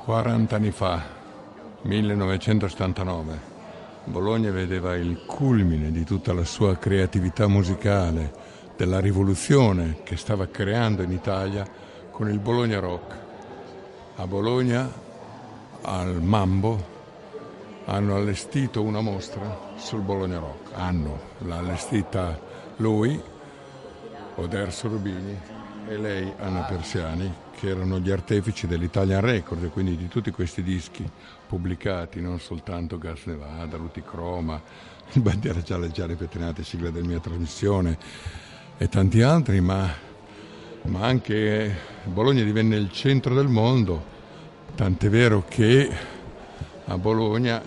40 anni fa, 1979, Bologna vedeva il culmine di tutta la sua creatività musicale, della rivoluzione che stava creando in Italia con il Bologna Rock. A Bologna, al Mambo, hanno allestito una mostra sul Bologna Rock. L'ha allestita lui, Oderzo Rubini, e lei, Anna Persiani, che erano gli artefici dell'Italian Record, e quindi di tutti questi dischi pubblicati, non soltanto Gas Nevada, Luticroma, Bandiera Gialla Gialla Petrinate, sigla della mia trasmissione, e tanti altri, ma anche Bologna divenne il centro del mondo, tant'è vero che a Bologna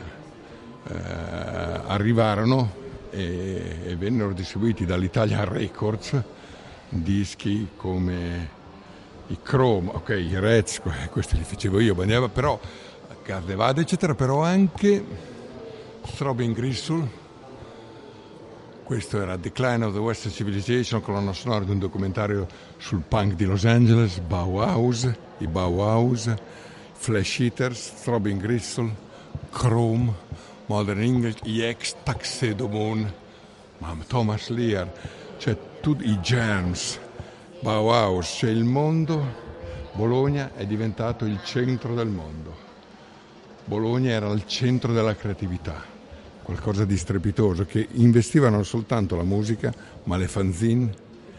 arrivarono e vennero distribuiti dall'Italian Records dischi come i Chrome, ok, i Reds, questi li facevo io, però Gas Nevada eccetera, però anche Throbbing Gristle. Questo era Decline of the Western Civilization, colonna sonora di un documentario sul punk di Los Angeles, i Bauhaus, Flash Eaters, Throbbing Gristle, Chrome, Modern English, EX, Tuxedo Moon, Thomas Lear, cioè tutti i Germs, Bauhaus, cioè il mondo. Bologna è diventato il centro del mondo. Bologna era al centro della creatività, qualcosa di strepitoso, che investiva non soltanto la musica, ma le fanzine.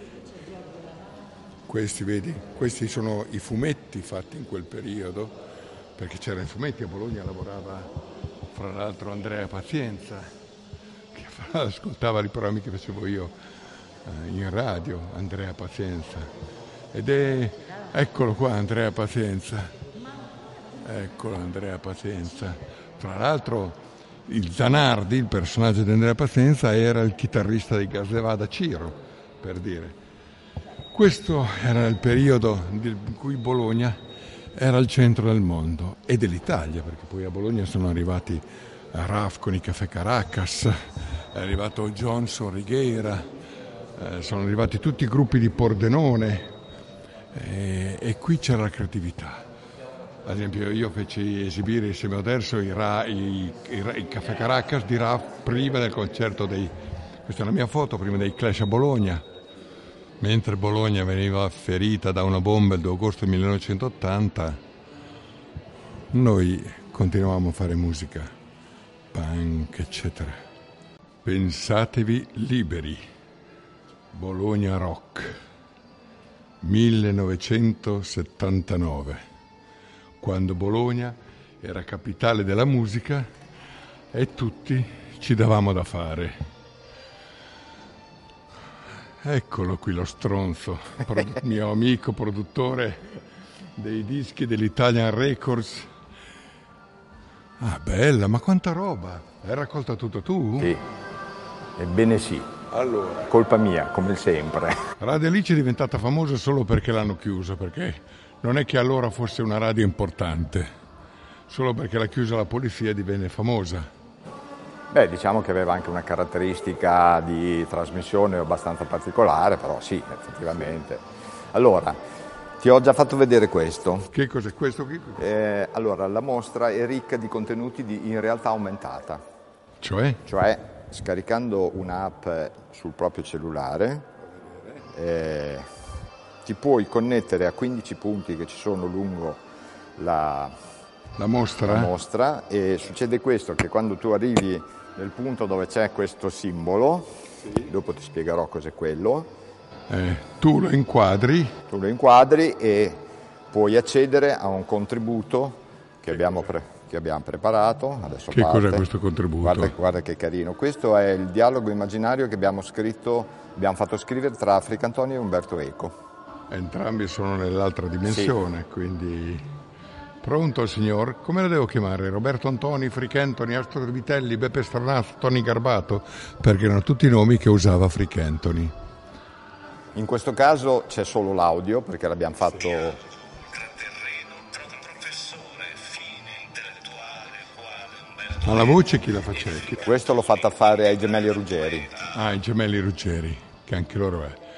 Questi, vedi, questi sono i fumetti fatti in quel periodo, perché c'erano i fumetti. A Bologna lavorava, fra l'altro, Andrea Pazienza, che ascoltava i programmi che facevo io in radio, Andrea Pazienza. Ed eccolo qua, Andrea Pazienza. Eccolo, Andrea Pazienza. Tra l'altro il Zanardi, il personaggio di Andrea Pazienza, era il chitarrista di Gas Nevada, Ciro, per dire. Questo era il periodo in cui Bologna era al centro del mondo e dell'Italia, perché poi a Bologna sono arrivati Raf con i Caffè Caracas, è arrivato Johnson Righeira, sono arrivati tutti i gruppi di Pordenone, e qui c'era la creatività. Ad esempio io feci esibire insieme a Oderzo i Caffè Caracas di Raf prima del concerto questa è la mia foto, prima dei Clash a Bologna, mentre Bologna veniva ferita da una bomba il 2 agosto 1980, noi continuavamo a fare musica, punk eccetera. Pensatevi liberi, Bologna Rock, 1979, quando Bologna era capitale della musica e tutti ci davamo da fare. Eccolo qui lo stronzo, mio amico produttore dei dischi dell'Italian Records. Ah, bella, ma quanta roba! Hai raccolta tutto tu? Sì, ebbene sì. Allora, colpa mia, come sempre. Radio Alice è diventata famosa solo perché l'hanno chiusa, perché non è che allora fosse una radio importante, solo perché l'ha chiusa la polizia divenne famosa. Beh, diciamo che aveva anche una caratteristica di trasmissione abbastanza particolare, però sì, effettivamente. Allora, ti ho già fatto vedere questo. Che cos'è questo qui? Allora, la mostra è ricca di contenuti in realtà aumentata. Cioè, scaricando un'app sul proprio cellulare, ti puoi connettere a 15 punti che ci sono lungo la mostra, e succede questo, che quando tu arrivi nel punto dove c'è questo simbolo, sì, dopo ti spiegherò cos'è quello, tu lo inquadri e puoi accedere a un contributo che abbiamo preparato. Adesso che cos'è questo contributo? Guarda che carino. Questo è il dialogo immaginario che abbiamo fatto scrivere tra Africa Antonio e Umberto Eco. Entrambi sono nell'altra dimensione, sì. Quindi pronto signor? Come lo devo chiamare? Roberto Antoni, Frick Anthony, Astro Vitelli, Beppe Stronazzo, Tony Garbato? Perché erano tutti i nomi che usava Frick Anthony. In questo caso c'è solo l'audio, perché l'abbiamo fatto... Ma la voce chi la faceva? Questo l'ho fatta fare ai Gemelli Ruggeri. Ah, i Gemelli Ruggeri, che anche loro è.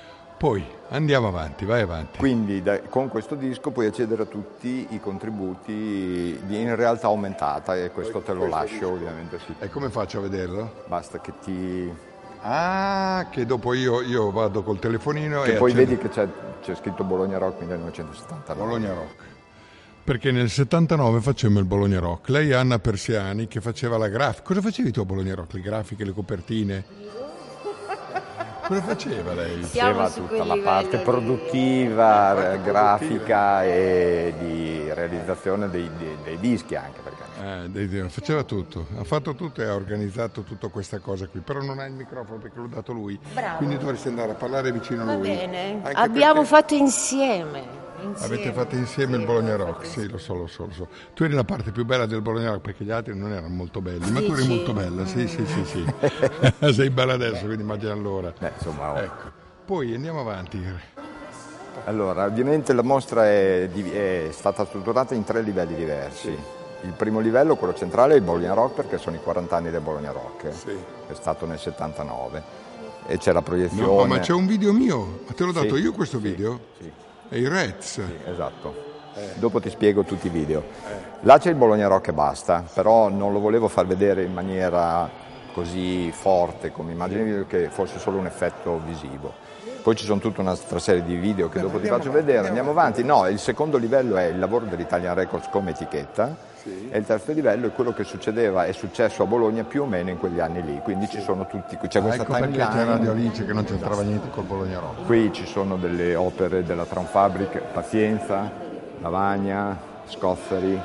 Poi andiamo avanti, vai avanti. Quindi con questo disco puoi accedere a tutti i contributi in realtà aumentata, e questo te lo lascio ovviamente. Sì. E come faccio a vederlo? Basta che ti... che dopo io vado col telefonino che poi vedi che c'è scritto Bologna Rock 1979. Bologna Rock. Perché nel 79 facemmo il Bologna Rock. Lei è Anna Persiani che faceva la grafica. Cosa facevi tu a Bologna Rock? Le grafiche, le copertine? Cosa faceva lei? Faceva tutta la parte produttiva, grafica e di realizzazione dei dischi anche. Faceva tutto, ha fatto tutto e ha organizzato tutta questa cosa qui, però non ha il microfono perché l'ho dato lui. Bravo. Quindi dovresti andare a parlare vicino a lui. Va bene, Anche abbiamo fatto insieme. Avete fatto insieme il Bologna Rock? Sì, lo so. Tu eri la parte più bella del Bologna Rock perché gli altri non erano molto belli, ma tu eri molto bella, sì. Sei bella adesso, quindi immagina allora. Insomma, ecco. Poi andiamo avanti. Allora, ovviamente la mostra è stata strutturata in 3 livelli diversi. Sì. Il primo livello, quello centrale, è il Bologna Rock perché sono i 40 anni del Bologna Rock. Sì. È stato nel 79 e c'è la proiezione. No, ma c'è un video mio, ma te l'ho dato io questo video? Sì. È i Reds. Sì, esatto. Dopo ti spiego tutti i video. Là c'è il Bologna Rock e basta, però non lo volevo far vedere in maniera così forte come immagini, che fosse solo un effetto visivo. Poi ci sono tutta un'altra serie di video che dopo ti faccio vedere. Andiamo avanti. No, il secondo livello è il lavoro dell'Italian Records come etichetta. Sì. E il terzo livello è quello che è successo a Bologna più o meno in quegli anni lì, quindi ci sono tutti, c'è questa timeline. Perché c'è Radio Alice che non c'entrava niente col Bologna Rock. Qui ci sono delle opere della Traumfabrik, Pazienza, Lavagna, Scofferi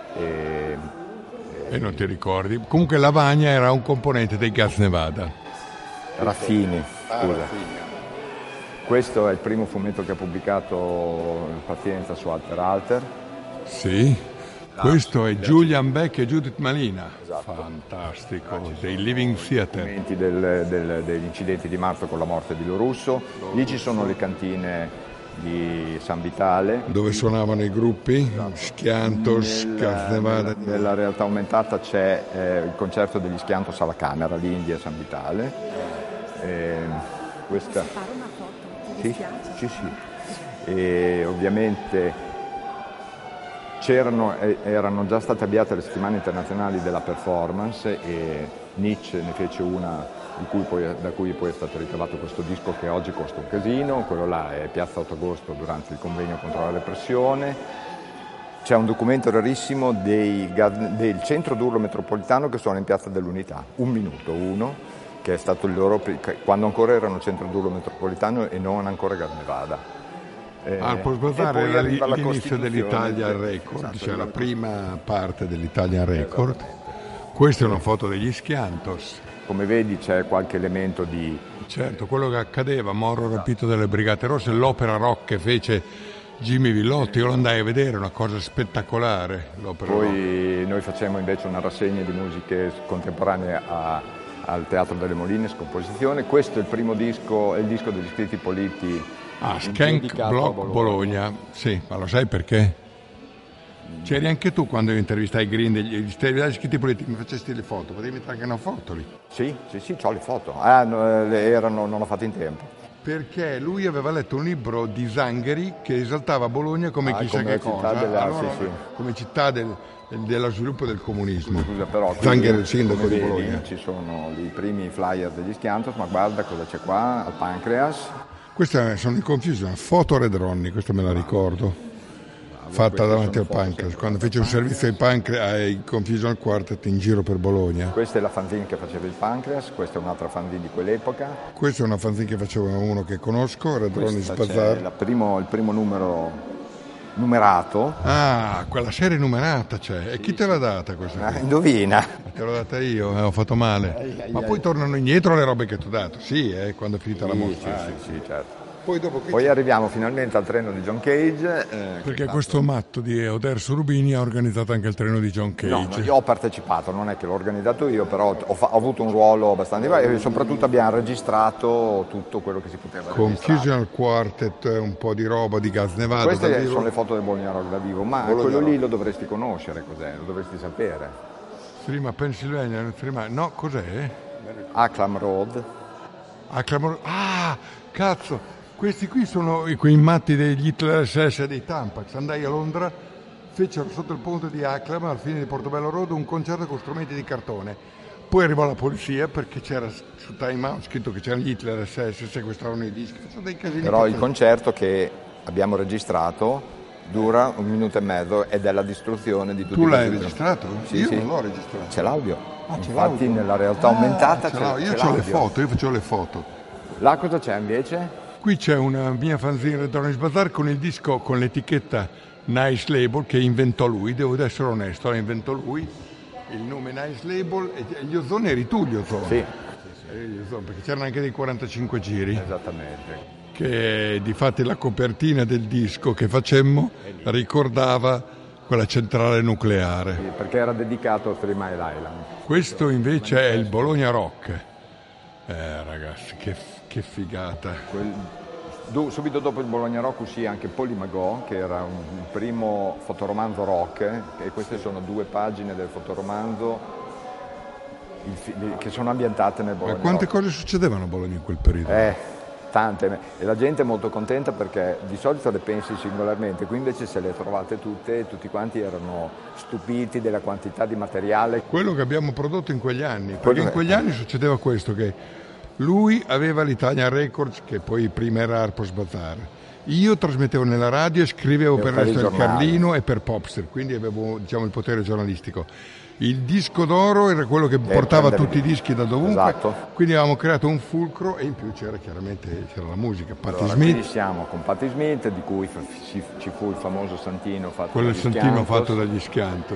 e non ti ricordi? Comunque Lavagna era un componente dei Gas Nevada. Raffini, scusa. Questo è il primo fumetto che ha pubblicato Pazienza su Alter. Sì. Questo è Julian Beck e Judith Malina, esatto. Fantastico, dei Living Theater. Documenti degli incidenti di marzo con la morte di Lorusso. Lì ci sono le cantine di San Vitale. Dove suonavano i gruppi, esatto. Schiantos, Nevada. Nella realtà aumentata c'è il concerto degli Schiantos alla Camera, l'India e San Vitale. Questa... Posso fare una foto? Ti dispiace? Sì. E ovviamente... erano già state avviate le settimane internazionali della performance e Nietzsche ne fece una da cui poi è stato ricavato questo disco che oggi costa un casino. Quello là è Piazza 8 Agosto durante il convegno contro la repressione. C'è un documento rarissimo del centro d'urlo metropolitano che suona in Piazza dell'Unità, 1 minuto, che è stato il loro, quando ancora erano centro d'urlo metropolitano e non ancora Gas Nevada. Puoi guardare l'inizio dell'Italian Record, cioè la prima parte dell'Italian Record. Questa è una foto degli Schiantos. Come vedi c'è qualche elemento di... Certo, quello che accadeva, Moro rapito dalle Brigate Rosse, l'opera rock che fece Jimmy Villotti, io lo andai a vedere, una cosa spettacolare. Poi noi facciamo invece una rassegna di musiche contemporanee al Teatro delle Moline, Scomposizione. Questo è il primo disco, è il disco degli scritti politi. Skank Block Bologna, sì, ma lo sai perché? C'eri anche tu quando io intervistai Green degli scritti politici, mi facesti le foto, potevi mettere anche una foto lì. Sì, ho le foto, non l'ho fatte in tempo. Perché lui aveva letto un libro di Zangheri che esaltava Bologna come chissà che cosa, come città dello sviluppo del comunismo. Scusa, però Zangheri è il sindaco di Bologna. Ci sono i primi flyer degli Schiantos, ma guarda cosa c'è qua, al Pancreas. Queste sono in Confusion, foto Red Ronnie, questa me la ricordo, fatta davanti al Pancreas, quando fece un servizio ai Confusion Quartet in giro per Bologna. Questa è la fanzine che faceva il Pancreas, questa è un'altra fanzine di quell'epoca. Questa è una fanzine che faceva uno che conosco, Red Ronnie's Bazaar. Il primo numero numerato. Quella serie numerata c'è. E chi te l'ha data questa? Indovina. Te l'ho data io, ho fatto male. Ma poi tornano indietro le robe che ti ho dato, sì, quando è finita la mostra. Sì, certo. Poi arriviamo finalmente al treno di John Cage. Perché questo matto di Oderzo Rubini ha organizzato anche il treno di John Cage. No, io ho partecipato, non è che l'ho organizzato io, però ho avuto un ruolo abbastanza diverso e soprattutto abbiamo registrato tutto quello che si poteva registrare. Confusion Quartet, un po' di roba di Gas Nevada. Queste sono le foto del Bologna Rock da vivo, ma quello lì lo dovresti conoscere, cos'è? Lo dovresti sapere. Prima Pennsylvania, no, cos'è? Aklam Road. Cazzo! Questi qui sono quei matti degli Hitler SS e dei Tampax. Andai a Londra, fecero sotto il ponte di Acclam, al fine di Portobello Road, un concerto con strumenti di cartone. Poi arrivò la polizia perché c'era su Time Out scritto che c'erano gli Hitler SS, sequestravano i dischi. Sono dei casini. Però il concerto che abbiamo registrato dura 1 minuto e mezzo ed è la distruzione di tutti. Tu l'hai registrato? Sì, io sì. Non l'ho registrato. C'è l'audio. C'è Infatti l'audio. nella realtà aumentata Io c'è ho le l'audio. foto, io facevo le foto. Là cosa c'è invece? Qui c'è una mia fanzine Retornis Bazaar con il disco con l'etichetta Nice Label che inventò lui, devo essere onesto, la inventò lui, il nome Nice Label e gli Ozone eri tu gli Ozone. Sì. Gli Ozone, perché c'erano anche dei 45 giri. Esattamente. Che difatti la copertina del disco che facemmo ricordava quella centrale nucleare. Sì, perché era dedicato a 3 Mile Island. Questo invece è il Bologna Rock. Ragazzi, che figata. Subito dopo il Bologna Rock uscì anche Polimagò, che era un primo fotoromanzo rock, e queste sono 2 pagine del fotoromanzo che sono ambientate nel Bologna Ma quante Rock. cose succedevano a Bologna in quel periodo? Tante, e la gente è molto contenta perché di solito le pensi singolarmente, qui invece se le trovate tutte, tutti quanti erano stupiti della quantità di materiale. Quello che abbiamo prodotto in quegli anni, perché in quegli anni succedeva questo, che lui aveva l'Italian Records, che poi prima era Harper's Bazaar, io trasmettevo nella radio e scrivevo per il Resto del Carlino e per Popster, quindi avevo il potere giornalistico. Il disco d'oro era quello che portava tutti i dischi da dovunque, esatto. Quindi avevamo creato un fulcro e in più c'era la musica. Patti Allora, Smith. qui siamo con Patti Smith, di cui ci fu il famoso santino fatto Quello dagli santino Schiantos, fatto dagli Schiantos.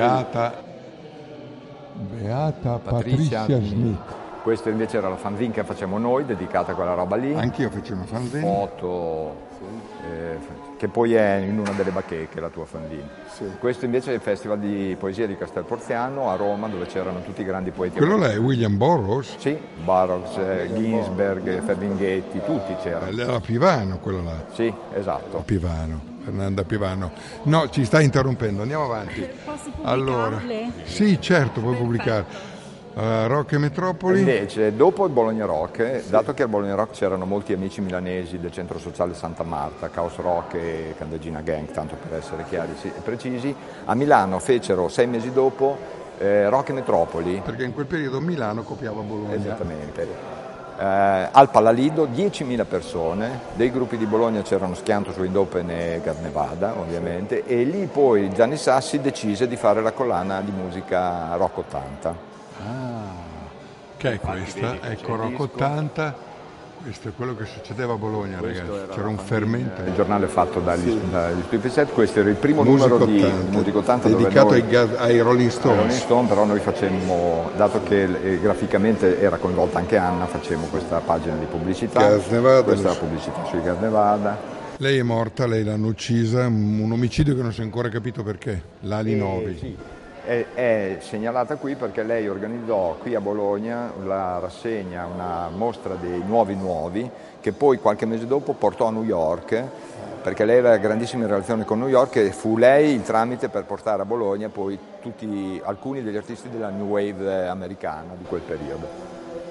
Beata Patricia Smith. Questa invece era la fanzine che facciamo noi, dedicata a quella roba lì. Anch'io feci una fanzine. Foto, che poi è in una delle bacheche, la tua fanzine. Sì. Questo invece è il Festival di Poesia di Castel Porziano a Roma, dove c'erano tutti i grandi poeti. Quello là è William Burroughs? Sì, Burroughs, Ginsberg, Ferlinghetti, tutti c'erano. Era Pivano quello là. Sì, esatto. Fernanda Pivano. No, ci sta interrompendo, andiamo avanti. Posso pubblicarle? Allora, sì, certo, puoi pubblicare. Rock e Metropoli. Invece, dopo il Bologna Rock, dato che al Bologna Rock c'erano molti amici milanesi del centro sociale Santa Marta, Chaos Rock e Candegina Gang, tanto per essere chiari e precisi, a Milano fecero 6 mesi dopo Rock e Metropoli. Perché in quel periodo Milano copiava Bologna. Esattamente. Al Palalido 10.000 persone, dei gruppi di Bologna c'erano Schiantos, Wind Open e Gas Nevada ovviamente, e lì poi Gianni Sassi decise di fare la collana di musica Rock 80. Che è questa? Ecco, Rock 80, questo è quello che succedeva a Bologna, ragazzi, c'era un fermento. Il giornale fatto dagli Stupid Set, questo era il primo numero di Musica 80 dedicato ai Rolling Stones. Rolling Stone, però noi facemmo, dato che graficamente era coinvolta anche Anna, facemmo questa pagina di pubblicità. Gas Nevada, questa è la pubblicità sui Gas Nevada. Lei è morta, lei l'hanno uccisa, un omicidio che non si è ancora capito perché, l'Ali Novi. Sì. È segnalata qui perché lei organizzò qui a Bologna la rassegna, una mostra dei nuovi, che poi qualche mese dopo portò a New York, perché lei aveva grandissime relazioni con New York e fu lei il tramite per portare a Bologna poi alcuni degli artisti della New Wave americana di quel periodo.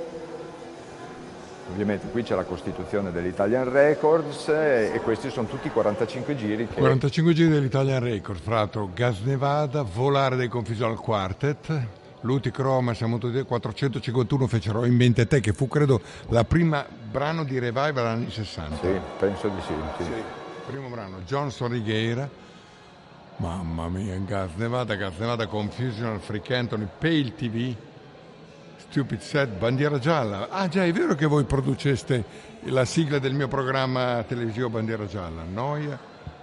Ovviamente qui c'è la costituzione dell'Italian Records e questi sono tutti 45 giri. 45 giri dell'Italian Records, fra l'altro Gas Nevada, Volare dei Confusional Quartet, Luti Croma, siamo tutti 451 fecero In Mente Te, che fu credo la prima brano di revival anni 60. Sì, penso di sì. Primo brano, Johnson Righeira, mamma mia, Gas Nevada, Confusional, Freak Anthony, Pale TV, Stupid Set, Bandiera Gialla. Ah già, è vero che voi produceste la sigla del mio programma televisivo Bandiera Gialla. Noia.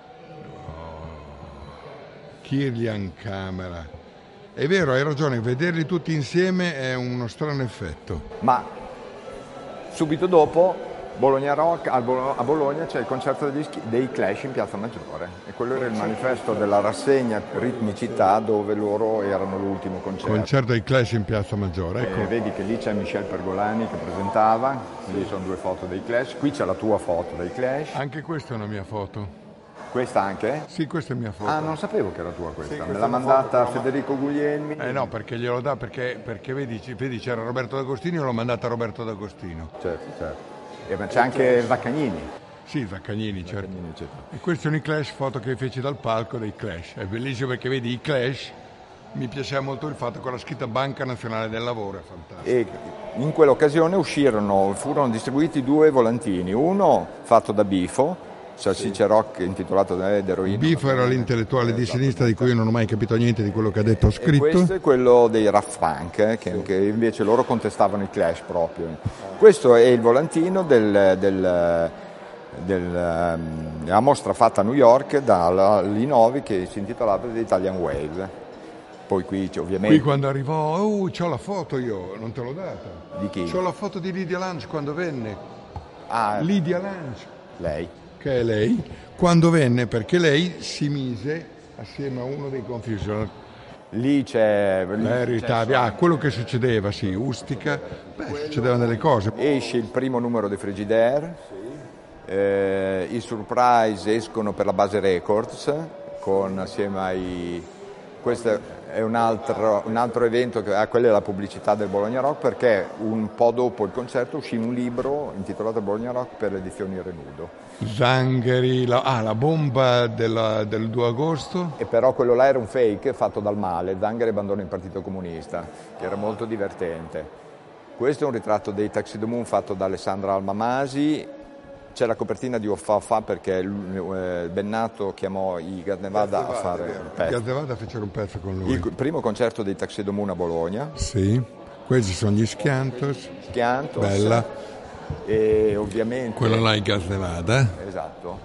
Kirlian Camera. È vero, hai ragione, vederli tutti insieme è uno strano effetto. Ma subito dopo Bologna Rock, a Bologna c'è il concerto dei Clash in Piazza Maggiore e quello era il manifesto della rassegna Ritmicità, dove loro erano l'ultimo concerto. Concerto dei Clash in Piazza Maggiore, ecco. Vedi che lì c'è Michel Pergolani che presentava, lì sono 2 foto dei Clash, qui c'è la tua foto dei Clash. Anche questa è una mia foto. Questa anche? Sì, questa è mia foto. Ah, non sapevo che era tua questa, sì, me l'ha mandata Federico Guglielmi. No, perché glielo dà, perché vedi c'era Roberto D'Agostino e l'ho mandata a Roberto D'Agostino. Certo. Ma c'è anche Vaccagnini. Sì, Zaccagnini, certo. Zaccagnini, eccetera. E questi sono i Clash, foto che feci dal palco dei Clash. È bellissimo perché vedi i Clash, mi piaceva molto il fatto con la scritta Banca Nazionale del Lavoro, è fantastico. E in quell'occasione furono distribuiti 2 volantini, uno fatto da Bifo, Salsicce Rock, intitolato D'Eroina. Bifo era l'intellettuale di sinistra di cui io non ho mai capito niente di quello che ha detto o scritto. E questo è quello dei Raft Punk, che invece loro contestavano i Clash proprio. Questo è il volantino della mostra fatta a New York da Linovi, che si intitolava The Italian Wave. Poi qui ovviamente... Qui quando arrivò, c'ho la foto io, non te l'ho data. Di chi? C'ho la foto di Lydia Lunch quando venne. Ah, Lydia Lunch. lei. Che è lei, quando venne, perché lei si mise assieme a uno dei Confusion. Lì c'è... quello che succedeva, sì, Ustica, succedevano delle cose. Esce il primo numero di Frigidaire, i Surprise escono per la base Records, assieme ai... Questo è un altro evento, quella è la pubblicità del Bologna Rock, perché un po' dopo il concerto uscì un libro intitolato Bologna Rock per le edizioni Renudo. Zangheri, la bomba del 2 agosto. E però quello là era un fake fatto dal male, Zangheri abbandona il Partito Comunista, che era molto divertente. Questo è un ritratto dei Tuxedo Moon fatto da Alessandra Almamasi. C'è la copertina di Offafa perché Bennato chiamò i Gas Nevada a fare un pezzo. I Gas Nevada fecero un pezzo con lui. Il primo concerto dei Tuxedo Moon a Bologna. Sì, questi sono gli Schiantos. Bella. E ovviamente... Quello là è Gas Nevada. Esatto.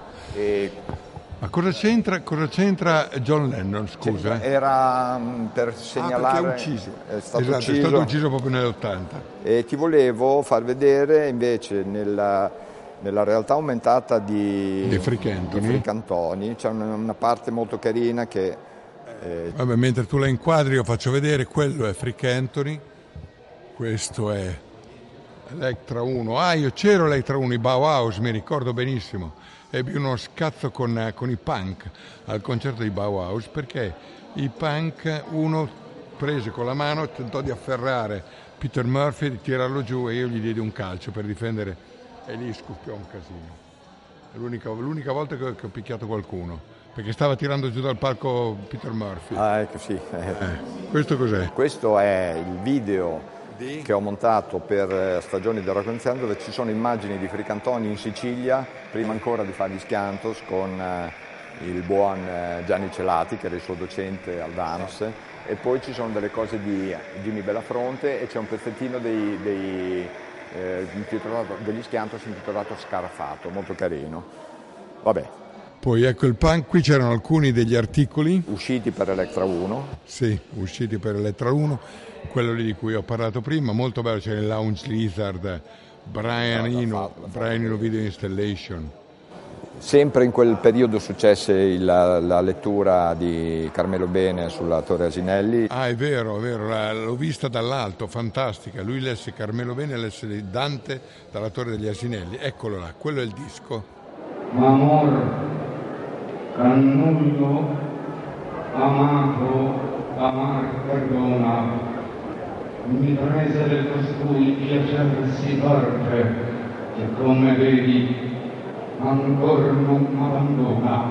Ma cosa c'entra John Lennon, scusa? Era per segnalare... perché è ucciso. È stato ucciso proprio nell'80. E ti volevo far vedere invece nella realtà aumentata di Fricantoni c'è una parte molto carina che... Vabbè, mentre tu la inquadri io faccio vedere, quello è Frick Anthony, questo è Electra 1. Io c'ero Electra 1, i Bauhaus, mi ricordo benissimo. Ebbi uno scazzo con i punk al concerto di Bauhaus perché i punk, uno prese con la mano, tentò di afferrare Peter Murphy, di tirarlo giù e io gli diedi un calcio per difendere e lì scoppiò un casino. È l'unica volta che ho picchiato qualcuno, perché stava tirando giù dal palco Peter Murphy. Ecco, sì. Questo cos'è? Questo è il video che ho montato per Stagioni del Rock and Sound, dove ci sono immagini di Fricantoni in Sicilia, prima ancora di fare gli Schiantos, con il buon Gianni Celati, che era il suo docente al DANS, e poi ci sono delle cose di Jimmy Bellafronte e c'è un pezzettino degli Schiantos intitolato Scarafato, molto carino. Vabbè. Poi ecco il punk, qui c'erano alcuni degli articoli usciti per Electra 1. Sì, usciti per Electra 1, quello lì di cui ho parlato prima, molto bello, c'è il Lounge Lizard, Brian Eno Video Installation. Sempre in quel periodo successe la lettura di Carmelo Bene sulla Torre Asinelli. È vero, l'ho vista dall'alto, fantastica. Lui lesse Carmelo Bene, lesse Dante dalla Torre degli Asinelli. Eccolo là, quello è il disco. Amor, cannuglio, amato, amar perdona, mi prese del costui piacersi torpe, che come vedi ancora non m'abbandona.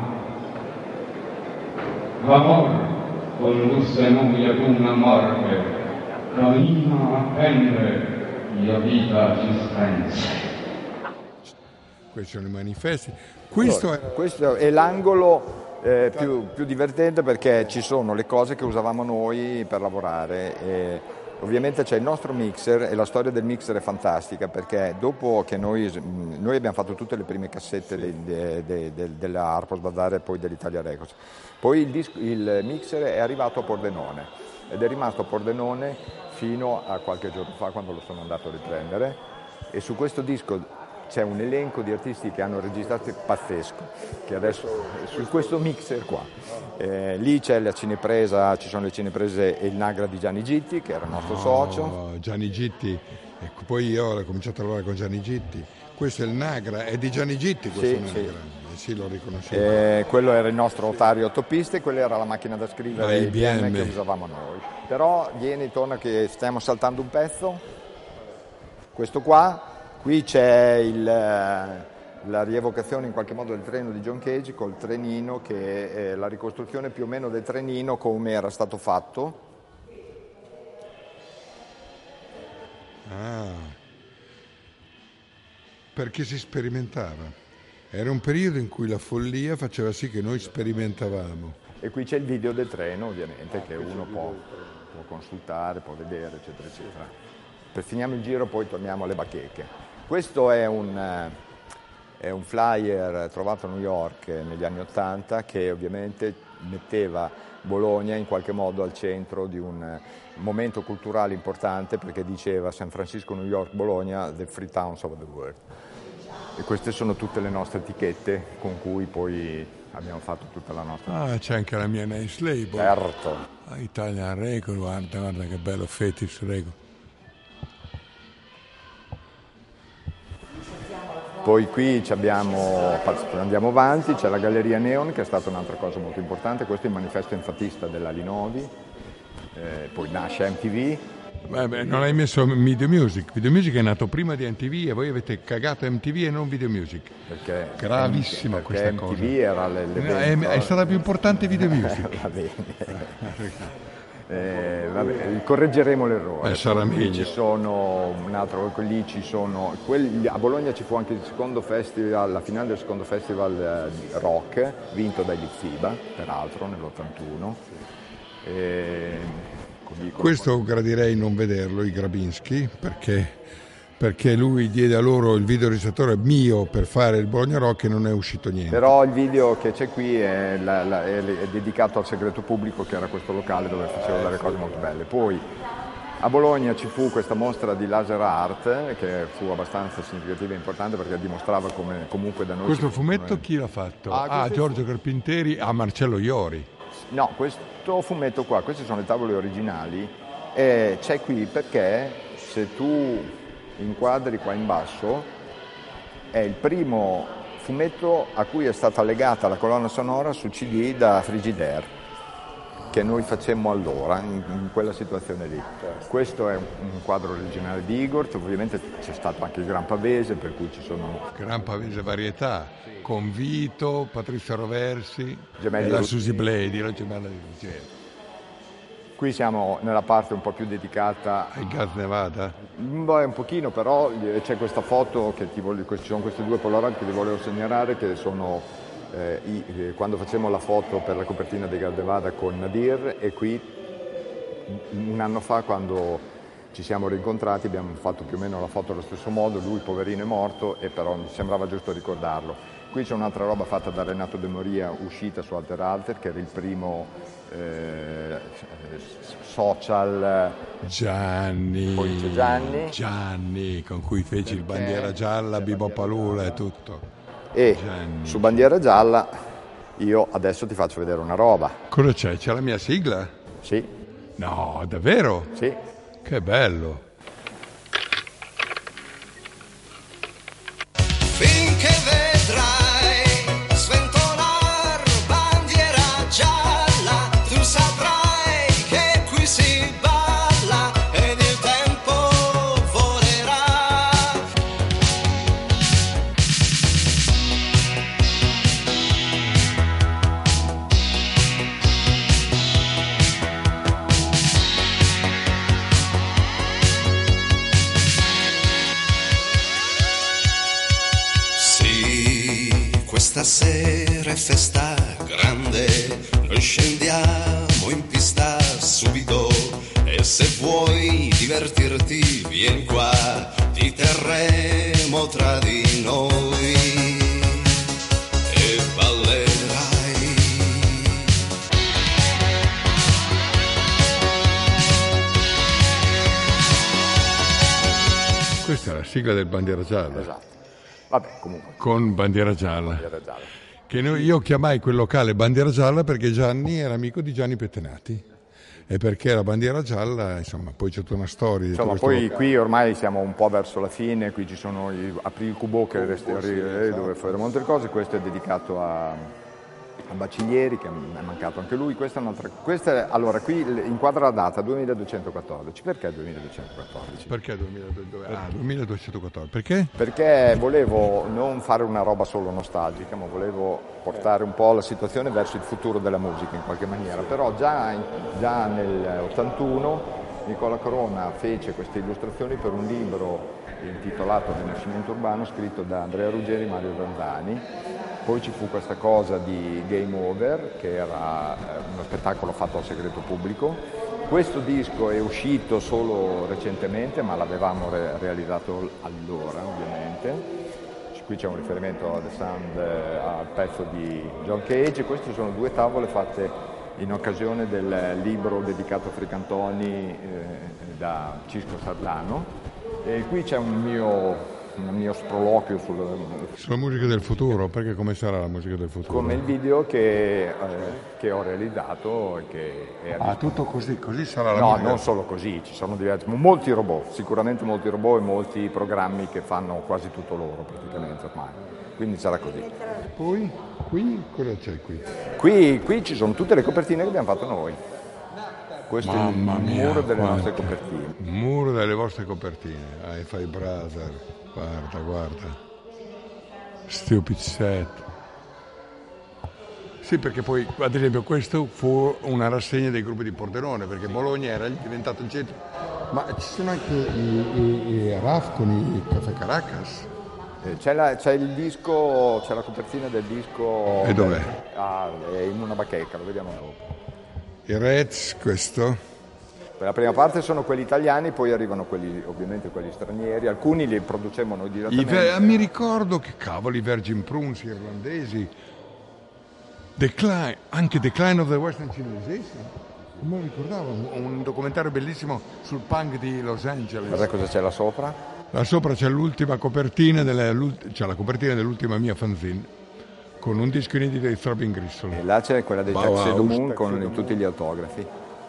L'amor condusse noi ad una morte, cammina a prendere la vita ci spense. Questi sono i manifesti. Questo è l'angolo più divertente, perché ci sono le cose che usavamo noi per lavorare. Ovviamente c'è il nostro mixer, e la storia del mixer è fantastica, perché dopo che noi abbiamo fatto tutte le prime cassette della Harper's Bazaar e poi dell'Italia Records, poi il mixer è arrivato a Pordenone ed è rimasto a Pordenone fino a qualche giorno fa, quando lo sono andato a riprendere, e su questo disco c'è un elenco di artisti che hanno registrato pazzesco, che adesso su questo mixer qua. Lì c'è la cinepresa, ci sono le cineprese e il Nagra di Gianni Gitti, che era il nostro socio. Gianni Gitti, ecco, poi io ho cominciato a lavorare con Gianni Gitti. Questo è il Nagra, è di Gianni Gitti questo Nagra. Sì, lo riconoscevo. Quello era il nostro Otario 8 piste, quella era la macchina da scrivere IBM che usavamo noi. Però vieni, torna che stiamo saltando un pezzo. Questo qua. Qui c'è la rievocazione in qualche modo del treno di John Cage col trenino, che è la ricostruzione più o meno del trenino come era stato fatto. Perché si sperimentava. Era un periodo in cui la follia faceva sì che noi sperimentavamo. E qui c'è il video del treno, ovviamente, che uno può consultare, può vedere, eccetera, eccetera. Finiamo il giro, poi torniamo alle bacheche. Questo è un flyer trovato a New York negli anni '80 che ovviamente metteva Bologna in qualche modo al centro di un momento culturale importante, perché diceva San Francisco, New York, Bologna, the free towns of the world. E queste sono tutte le nostre etichette con cui poi abbiamo fatto tutta la nostra... c'è anche la mia Nice Label. Certo. Italian Record, guarda che bello Fetish Record. Poi qui andiamo avanti, c'è la Galleria Neon, che è stata un'altra cosa molto importante. Questo è il manifesto enfatista della Linovi, poi nasce MTV. Non hai messo Video Music. Video Music è nato prima di MTV e voi avete cagato MTV e non Video Music. Perché gravissima questa MTV cosa. Era l'evento. È stata più importante Video Music. Va bene. Correggeremo l'errore. Sarà meglio. Ci sono un altro, lì ci sono a Bologna ci fu anche il secondo festival, la finale del secondo festival rock, vinto dai Litfiba, peraltro nell'81. Questo gradirei non vederlo, i Grabinski, perché lui diede a loro il videoregistratore mio per fare il Bologna Rock e non è uscito niente. Però il video che c'è qui è dedicato al segreto pubblico, che era questo locale dove facevano delle cose molto belle. Poi a Bologna ci fu questa mostra di laser art che fu abbastanza significativa e importante, perché dimostrava come comunque da noi... Questo fumetto chi l'ha fatto? Giorgio Carpinteri, Marcello Iori. No, questo fumetto qua, queste sono le tavole originali, e c'è qui perché se tu inquadri qua in basso è il primo fumetto a cui è stata legata la colonna sonora su CD da Frigidaire, che noi facemmo allora in quella situazione lì. Questo è un quadro originale di Igor, ovviamente c'è stato anche il Gran Pavese, per cui ci sono... Gran Pavese varietà. Con Vito, Patrizia Roversi, Gemelli la Susie Bledi, la gemella di Ruggero. Qui siamo nella parte un po' più dedicata ai Gas Nevada? Un pochino, però c'è questa foto, ci sono queste due Polaroid che vi volevo segnalare, che sono quando facemmo la foto per la copertina dei Gas Nevada con Nadir, e qui un anno fa, quando ci siamo rincontrati, abbiamo fatto più o meno la foto allo stesso modo. Lui poverino è morto, e però mi sembrava giusto ricordarlo. Qui c'è un'altra roba fatta da Renato De Moria, uscita su Alter Alter, che era il primo social. Gianni. Poi c'è Gianni, con cui feci il Bandiera Gialla, Bibo Palula e tutto. E su Bandiera Gialla io adesso ti faccio vedere una roba. Cosa c'è? C'è la mia sigla? Sì. No, davvero? Sì. Che bello. Finché vedrai sventolar bandiera gialla, tu saprai che qui si balla ed il tempo volerà. Questa sera è festa grande, noi scendiamo in pista subito, e se vuoi divertirti vieni qua, ti terremo tra di noi e ballerai. Questa è la sigla del Bandiera Gialla. Esatto. Vabbè, comunque. Con Bandiera Gialla. Bandiera Gialla. Che io chiamai quel locale Bandiera Gialla perché Gianni era amico di Gianni Pettenati. E perché la Bandiera Gialla, insomma, poi c'è tutta una storia. Insomma, poi qui ormai siamo un po' verso la fine, qui ci sono apri il cubo che dove faremo molte cose. Questo è dedicato a a Baciglieri, che è mancato anche lui. Allora, qui inquadra la data 2214. Perché 2214? Perché 2214? Perché? Perché volevo non fare una roba solo nostalgica, ma volevo portare un po' la situazione verso il futuro della musica in qualche maniera. Però già nel 81 Nicola Corona fece queste illustrazioni per un libro intitolato Rinascimento Urbano, scritto da Andrea Ruggeri e Mario Zanzani. Poi ci fu questa cosa di Game Over, che era uno spettacolo fatto al segreto pubblico. Questo disco è uscito solo recentemente, ma l'avevamo realizzato allora, ovviamente. Qui c'è un riferimento al pezzo di John Cage. Queste sono 2 tavole fatte in occasione del libro dedicato a Fricantoni da Cisco Sardano. E qui c'è un mio sproloquio sulla musica del futuro, perché come sarà la musica del futuro? Come il video che ho realizzato e che è tutto così sarà la musica? No, non solo così, ci sono molti robot, sicuramente molti robot e molti programmi che fanno quasi tutto loro praticamente ormai, quindi sarà così. Poi qui cosa c'è qui? Qui ci sono tutte le copertine che abbiamo fatto noi. Questo è il muro delle nostre copertine. Il muro delle vostre copertine, Hi-Fi Brother, guarda. Stupid Set. Sì, perché poi, ad esempio, questo fu una rassegna dei gruppi di Pordenone, perché Bologna era diventato un centro. Ma ci sono anche i RAF con i Café Caracas? C'è il disco, c'è la copertina del disco. E dov'è? È in una bacheca, lo vediamo dopo. I Reds, questo? Per la prima parte sono quelli italiani, poi arrivano ovviamente quelli stranieri, alcuni li producemmo noi direttamente. Mi ricordo che cavoli, Virgin Prunes irlandesi, anche Decline of the Western Civilization. Non me lo ricordavo, un documentario bellissimo sul punk di Los Angeles. Guarda cosa c'è là sopra? Là sopra c'è l'ultima copertina, c'è la copertina dell'ultima mia fanzine, con un disco inedito di Throbbing Gristle. E là c'è quella dei Tuxedo Moon con tutti gli autografi.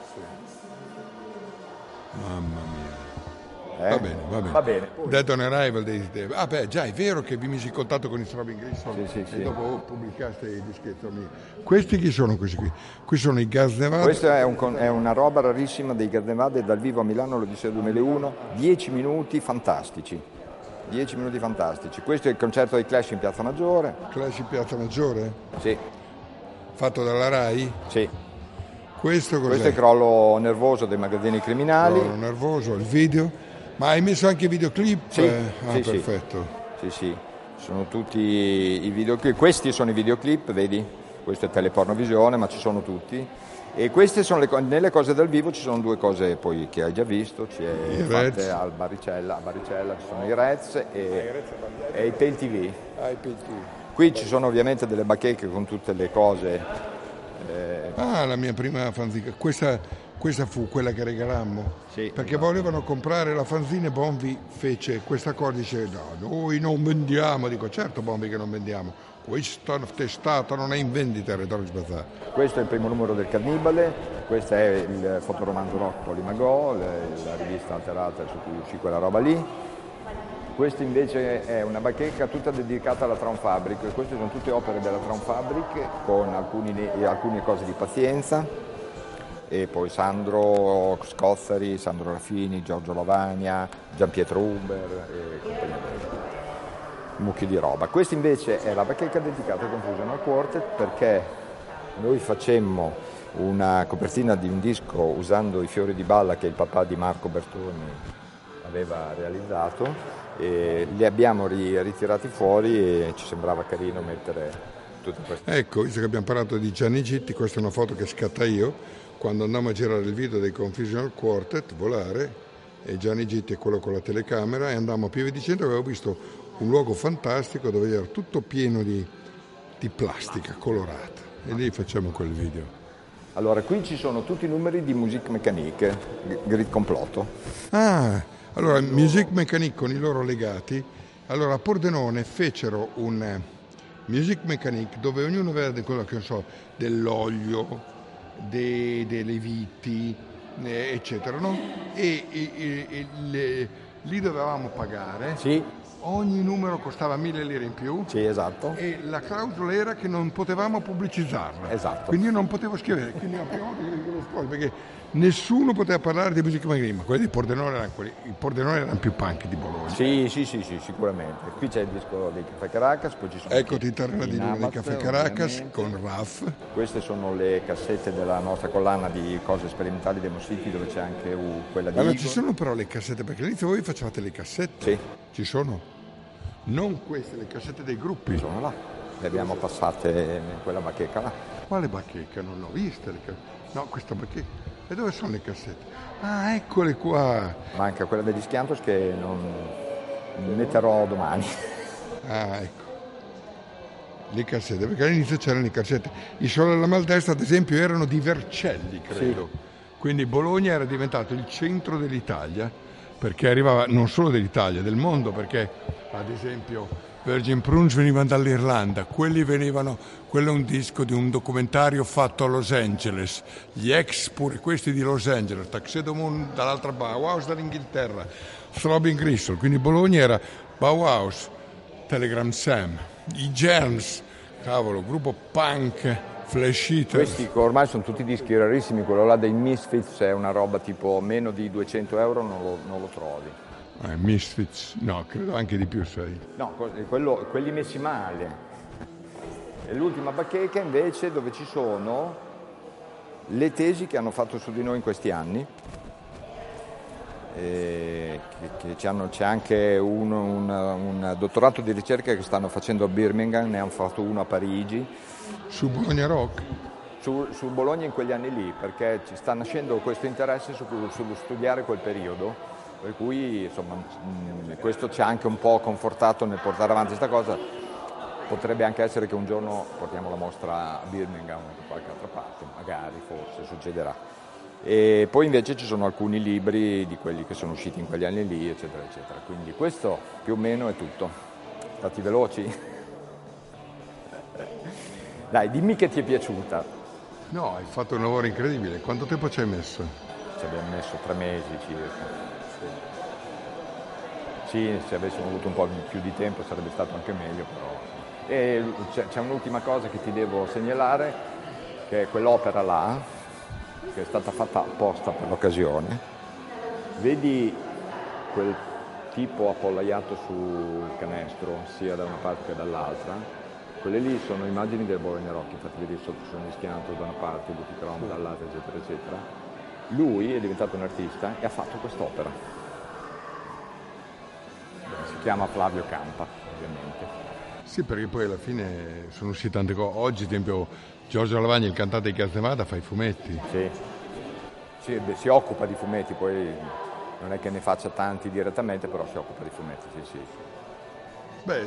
Mamma mia. Va bene. Dead on Arrival già è vero che vi misi in contatto con i Throbbing Gristle e dopo pubblicaste i dischetti. Questi chi sono questi qui? Qui sono i Gas Nevada. Questa è una roba rarissima dei Gas Nevada dal vivo a Milano, l'Odissea 2001, 10 minuti fantastici. 10 minuti fantastici. Questo è il concerto dei Clash in Piazza Maggiore. Clash in Piazza Maggiore? Sì. Fatto dalla Rai? Sì. Questo cos'è? Questo è Crollo nervoso dei magazzini criminali. Crollo nervoso, il video. Ma hai messo anche i videoclip? Sì. Perfetto. Sì. Sono tutti i videoclip. Questi sono i videoclip, vedi? Questo è Telepornovisione, ma ci sono tutti. E queste sono nelle cose dal vivo ci sono 2 cose poi che hai già visto, fatte a Baricella ci sono i Reds e i Pale TV. Qui ci sono ovviamente delle bacheche con tutte le cose. La mia prima fanzina, questa fu quella che regalammo, sì, perché volevano comprare la fanzina e Bonvi fece questa cosa, dice no, noi non vendiamo, dico certo Bonvi che non vendiamo. Questa testata non è in vendita, Retoric Bazaar. Questo è il primo numero del Cannibale, questo è il fotoromanzo rock Polimagò, la rivista alterata su cui uscì quella roba lì. Questo invece è una bacheca tutta dedicata alla Traum Fabric, queste sono tutte opere della Traum Fabric con alcune cose di Pazienza, e poi Sandro Scozzari, Sandro Raffini, Giorgio Lavagna, Gianpietro Uber e compagnia. Mucchio di roba. Questa invece è la bacheca dedicata al Confusional Quartet, perché noi facemmo una copertina di un disco usando i fiori di balla che il papà di Marco Bertoni aveva realizzato, e li abbiamo ritirati fuori e ci sembrava carino mettere tutte queste. Ecco, visto che abbiamo parlato di Gianni Gitti, questa è una foto che scatta io quando andammo a girare il video dei Confusional Quartet, Volare, e Gianni Gitti è quello con la telecamera, e andammo a Pieve di Centro e avevo visto un luogo fantastico dove era tutto pieno di plastica colorata, e lì facciamo quel video. Allora, qui ci sono tutti i numeri di Musique Mécanique, Grid Complotto. Allora, Musique Mécanique con i loro legati, allora a Pordenone fecero un Musique Mécanique dove ognuno aveva quello che so, dell'olio, delle viti, eccetera, no? E lì dovevamo pagare. Sì. ogni numero costava 1.000 lire in più. Sì, esatto. E la clausola era che non potevamo pubblicizzarla. Esatto. Quindi io non potevo scrivere, quindi la prima volta che leggevo lo scuola, perché nessuno poteva parlare di musica maghribina, ma quelli di Pordenone erano i Pordenone erano più punk di Bologna. Sì, sicuramente. Qui c'è il disco dei Caffè Caracas, poi ci sono Eccoti Terra di Luna dei Caffè Caracas con Raf. Queste sono le cassette della nostra collana di cose sperimentali Demo City, dove c'è anche quella di Allora ci sono però le cassette, perché all'inizio voi facevate le cassette? Sì. Ci sono? Non queste, le cassette dei gruppi. Sono là, le abbiamo passate in quella bacheca là. Quale bacheca? Non ho viste le cassette. No, questa bacheca. E dove sono le cassette? Ah, eccole qua. Manca quella degli Schiantos che non metterò domani. Ah, ecco. Le cassette, perché all'inizio c'erano le cassette. I Sole alla Maldestra, ad esempio, erano di Vercelli, credo. Sì. Quindi Bologna era diventato il centro dell'Italia, perché arrivava non solo dell'Italia, del mondo, perché ad esempio Virgin Prunes venivano dall'Irlanda, quello è un disco di un documentario fatto a Los Angeles, gli ex pure questi di Los Angeles, Tuxedo Moon dall'altra Bauhaus dall'Inghilterra, Throbbing Gristle, quindi Bologna era Bauhaus, Telegram Sam, i Germs, cavolo, gruppo punk, Flash Eater. Questi ormai sono tutti dischi rarissimi, quello là dei Misfits è una roba tipo meno di 200 euro, non lo trovi. Misfits, no, credo anche di più, sai. No, quelli messi male. E l'ultima bacheca invece dove ci sono le tesi che hanno fatto su di noi in questi anni. C'è anche un dottorato di ricerca che stanno facendo a Birmingham, ne hanno fatto uno a Parigi. Su Bologna Rock? Su Bologna in quegli anni lì, perché ci sta nascendo questo interesse sullo studiare quel periodo. Per cui insomma questo ci ha anche un po' confortato nel portare avanti questa cosa. Potrebbe anche essere che un giorno portiamo la mostra a Birmingham o da qualche altra parte, magari, forse succederà. E poi invece ci sono alcuni libri di quelli che sono usciti in quegli anni lì, eccetera, eccetera. Quindi questo più o meno è tutto. Stati veloci? Dai, dimmi che ti è piaciuta. No, hai fatto un lavoro incredibile. Quanto tempo ci hai messo? Ci abbiamo messo 3 mesi circa. Sì, se avessimo avuto un po' più di tempo sarebbe stato anche meglio, però. E c'è un'ultima cosa che ti devo segnalare, che è quell'opera là, che è stata fatta apposta per l'occasione. Vedi quel tipo appollaiato sul canestro, sia da una parte che dall'altra? Quelle lì sono immagini del Bologna Rock, infatti vedi sotto sono Schianto da una parte, Lucky Chrome dall'altra, eccetera, eccetera. Lui è diventato un artista e ha fatto quest'opera. Si chiama Flavio Campa, ovviamente. Sì, perché poi alla fine sono uscite tante cose. Oggi, ad esempio, Giorgio Lavagna, il cantante di Castemada, fa i fumetti. Sì, si occupa di fumetti, poi non è che ne faccia tanti direttamente, però si occupa di fumetti, sì. Beh,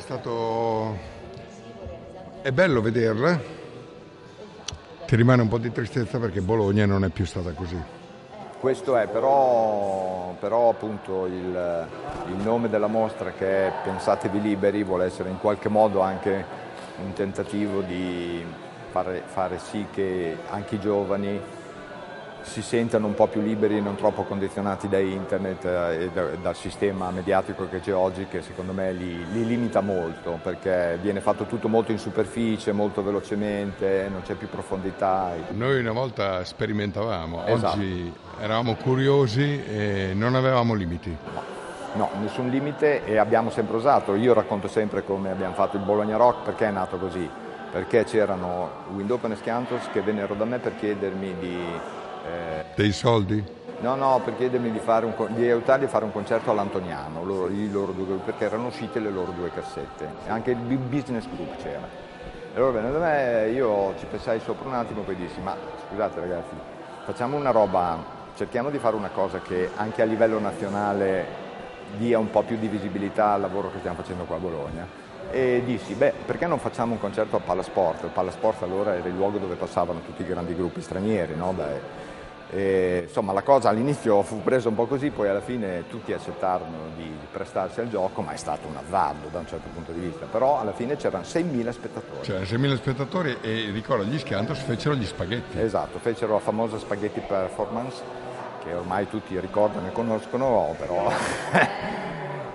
è bello vederla. Ti rimane un po' di tristezza perché Bologna non è più stata così. Questo è però appunto il nome della mostra, che è Pensatevi Liberi, vuole essere in qualche modo anche un tentativo di fare sì che anche i giovani si sentano un po' più liberi, non troppo condizionati da internet e dal sistema mediatico che c'è oggi, che secondo me li limita molto, perché viene fatto tutto molto in superficie, molto velocemente, non c'è più profondità. Noi una volta sperimentavamo, esatto. Oggi eravamo curiosi e non avevamo limiti. No, nessun limite, e abbiamo sempre usato. Io racconto sempre come abbiamo fatto il Bologna Rock, perché è nato così, perché c'erano Windopen e Schiantos che vennero da me per chiedermi dei soldi? No, per chiedermi di aiutarli a fare un concerto all'Antoniano, perché erano uscite le loro 2 cassette, e anche il Business Group c'era. E allora venne da me, io ci pensai sopra un attimo, poi dissi, ma scusate ragazzi, facciamo una roba, cerchiamo di fare una cosa che anche a livello nazionale dia un po' più di visibilità al lavoro che stiamo facendo qua a Bologna. E dissi, perché non facciamo un concerto al Palasport? Il Palasport allora era il luogo dove passavano tutti i grandi gruppi stranieri, no? Insomma, la cosa all'inizio fu presa un po' così, poi alla fine tutti accettarono di prestarsi al gioco, ma è stato un azzardo da un certo punto di vista. Però alla fine c'erano 6.000 spettatori. C'erano 6.000 spettatori e ricordo gli Schiantos fecero gli spaghetti. Esatto, fecero la famosa spaghetti performance, che ormai tutti ricordano e conoscono, però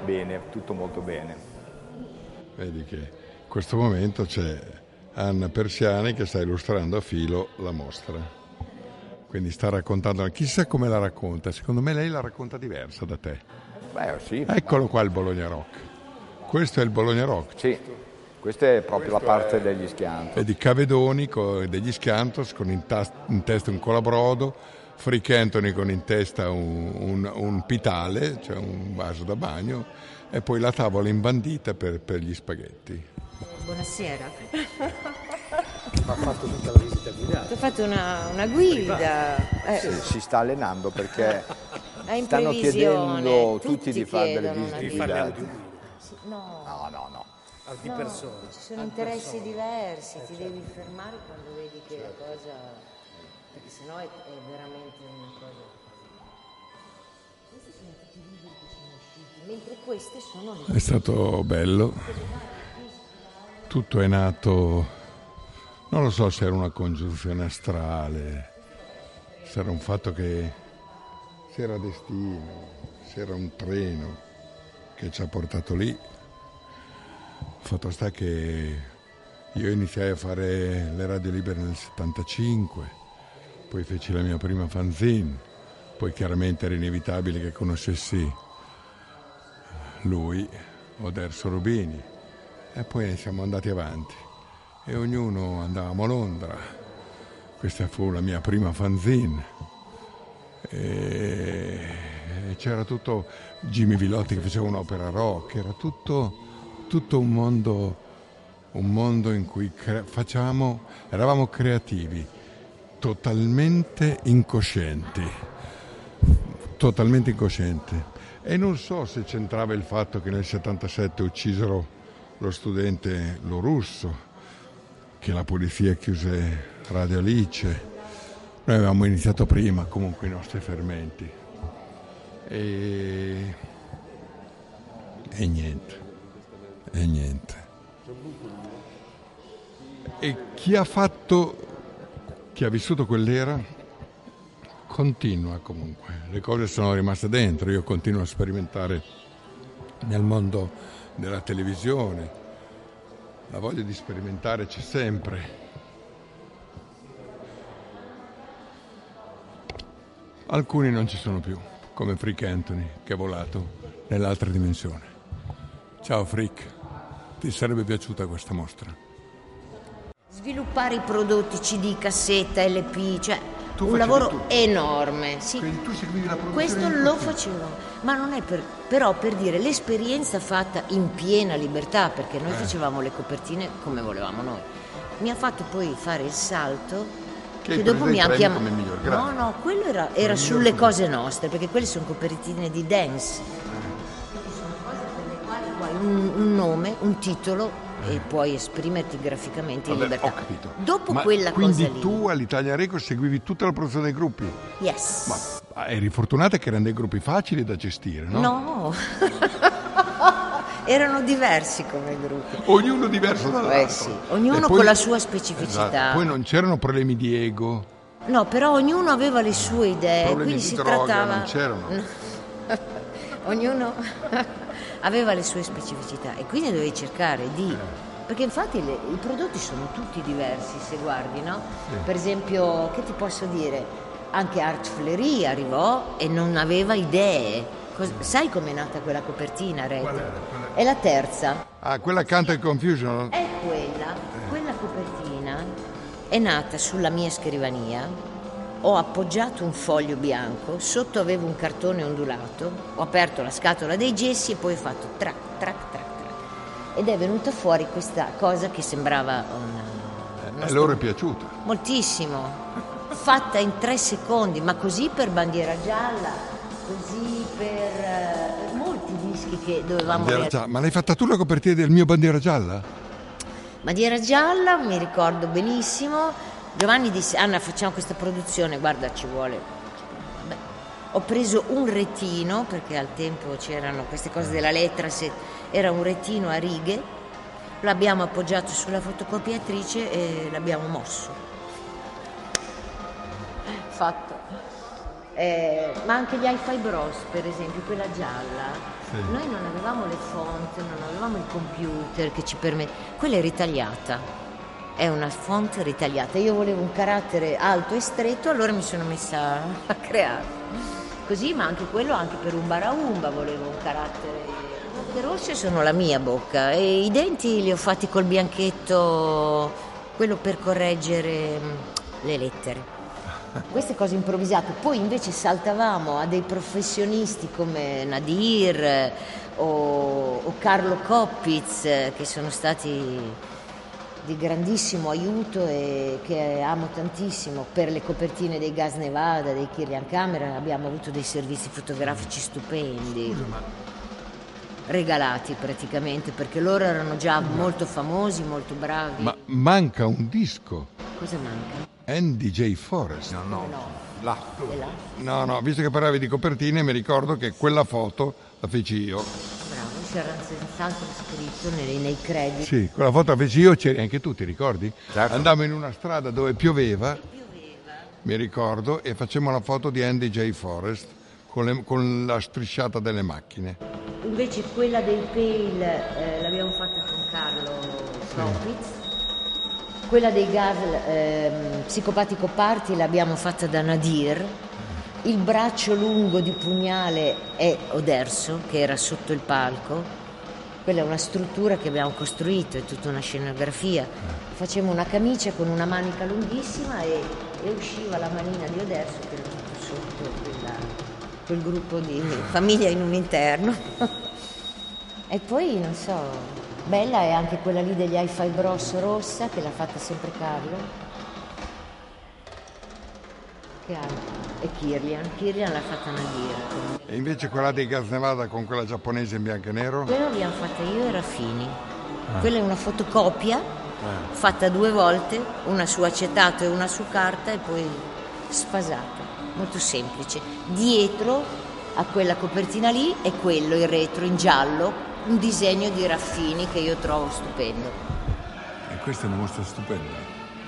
bene, tutto molto bene. Vedi che in questo momento c'è Anna Persiani che sta illustrando a filo la mostra, quindi sta raccontando, chissà come la racconta, secondo me lei la racconta diversa da te. Beh, sì. Eccolo qua il Bologna Rock, questo è il Bologna Rock. Sì, questa è proprio la parte degli Schiantos. È di Cavedoni, degli Schiantos, con in testa un colabrodo, Frick Anthony con in testa un pitale, cioè un vaso da bagno, e poi la tavola imbandita per gli spaghetti. Buonasera. Ha fatto tutta la visita guidata. Ho fatto una guida. Si sta allenando perché È in stanno previsione. chiedendo tutti di fare delle chiedono visite una guidate. No, No. Di persona. ci sono interessi diversi, ti devi fermare quando vedi che la cosa, perché sennò è veramente una cosa. Questi sono tutti i libri che sono usciti, mentre queste sono le... È stato bello, tutto è nato, non lo so se era una congiunzione astrale, se era un fatto che c'era destino, se era un treno che ci ha portato lì. Fatto sta che io iniziai a fare le radio libere nel 75, poi feci la mia prima fanzine, poi chiaramente era inevitabile che conoscessi lui, Oderzo Rubini, e poi siamo andati avanti e ognuno andavamo a Londra. Questa fu la mia prima fanzine e c'era tutto Jimmy Vilotti che faceva un'opera rock, era tutto un mondo in cui eravamo creativi, totalmente incoscienti. E non so se c'entrava il fatto che nel 77 uccisero lo studente Lo Russo, che la polizia chiuse Radio Alice. Noi avevamo iniziato prima comunque i nostri fermenti. E niente. E chi ha vissuto quell'era continua comunque, le cose sono rimaste dentro, io continuo a sperimentare nel mondo della televisione, la voglia di sperimentare c'è sempre. Alcuni non ci sono più, come Frick Anthony che è volato nell'altra dimensione. Ciao Frick, ti sarebbe piaciuta questa mostra? Sviluppare i prodotti CD, cassetta, LP, cioè un lavoro enorme. Sì. Quindi tu seguivi la produzione? Questo lo facevo, ma non è però per dire l'esperienza fatta in piena libertà, perché noi facevamo le copertine come volevamo noi. Mi ha fatto poi fare il salto che dopo mi ha chiamato. No, quello era sulle cose nostre, perché quelle sono copertine di dance. Sono cose per le quali vuoi un nome, un titolo e puoi esprimerti graficamente in libertà. Ho capito. Dopo ma quella quindi cosa lì. tu all'Italia Records seguivi tutta la produzione dei gruppi? Yes. Ma eri fortunata che erano dei gruppi facili da gestire, no? No. Erano diversi come gruppi. Ognuno diverso dall'altro. Sì. Ognuno poi, con la sua specificità. Esatto. Poi non c'erano problemi di ego. No, però ognuno aveva le sue idee, Problemi quindi di si droga trattava. non c'erano. Ognuno aveva le sue specificità e quindi dovevi cercare di. Perché infatti i prodotti sono tutti diversi, se guardi, no? Sì. Per esempio, che ti posso dire? Anche Art Fleury arrivò e non aveva idee. Sai com'è nata quella copertina, Red? Qual era? È la terza. Ah, quella Canta in Confusion? È quella copertina è nata sulla mia scrivania, ho appoggiato un foglio bianco, sotto avevo un cartone ondulato, ho aperto la scatola dei gessi e poi ho fatto trac, trac, trac, trac. Ed è venuta fuori questa cosa che sembrava una E loro è piaciuta? moltissimo, fatta in 3 secondi, ma così per Bandiera Gialla, così per molti dischi che dovevamo realizzare. Ma l'hai fatta tu la copertina del mio Bandiera Gialla? Bandiera Gialla, mi ricordo benissimo. Giovanni disse: Anna, facciamo questa produzione, guarda, ci vuole. Vabbè. Ho preso un retino, perché al tempo c'erano queste cose della lettera, era un retino a righe, l'abbiamo appoggiato sulla fotocopiatrice e l'abbiamo mosso. Fatto. Ma anche gli Hi-Fi Bros, per esempio, quella gialla, noi non avevamo le font, non avevamo il computer che ci permette. Quella è ritagliata, è una font ritagliata. Io volevo un carattere alto e stretto, allora mi sono messa a creare così, ma anche quello, anche per un baraumba volevo un carattere. Le bocche rosse sono la mia bocca e i denti li ho fatti col bianchetto, quello per correggere le lettere. Queste cose improvvisate. Poi invece saltavamo a dei professionisti come Nadir o Carlo Coppitz, che sono stati di grandissimo aiuto e che amo tantissimo. Per le copertine dei Gas Nevada, dei Kirlian Camera abbiamo avuto dei servizi fotografici stupendi. Regalati praticamente, perché loro erano già molto famosi, molto bravi. Ma manca un disco. Cosa manca? NDJ Forest. No. Là. No, visto che parlavi di copertine, mi ricordo che quella foto la feci io. Bravo, c'era senz'altro scritto nei crediti. Sì, quella foto la feci io, c'eri anche tu, ti ricordi? Certo. Andammo in una strada dove pioveva, mi ricordo, e facemmo la foto di NDJ Forest con la strisciata delle macchine. Invece quella dei Pale l'abbiamo fatta con Carlo Coppitz. Quella dei Gas Psicopatico Party l'abbiamo fatta da Nadir. Il braccio lungo di pugnale è Oderso, che era sotto il palco. Quella è una struttura che abbiamo costruito, è tutta una scenografia. Facevamo una camicia con una manica lunghissima e usciva la manina di Oderso che era tutto sotto quel gruppo di famiglia in un interno. E poi, non so, bella è anche quella lì degli Hi-Fi Bros rossa, che l'ha fatta sempre Carlo. Che altro? E Kirlian l'ha fatta Nadir. E invece quella dei Gas Nevada con quella giapponese in bianco e nero? Quella l'abbiamo fatta io e Raffini. Quella è una fotocopia fatta 2 volte, una su acetato e una su carta, e poi sfasata, molto semplice. Dietro a quella copertina lì è quello, il retro in giallo, un disegno di Raffini che io trovo stupendo. E questa è una mostra stupenda.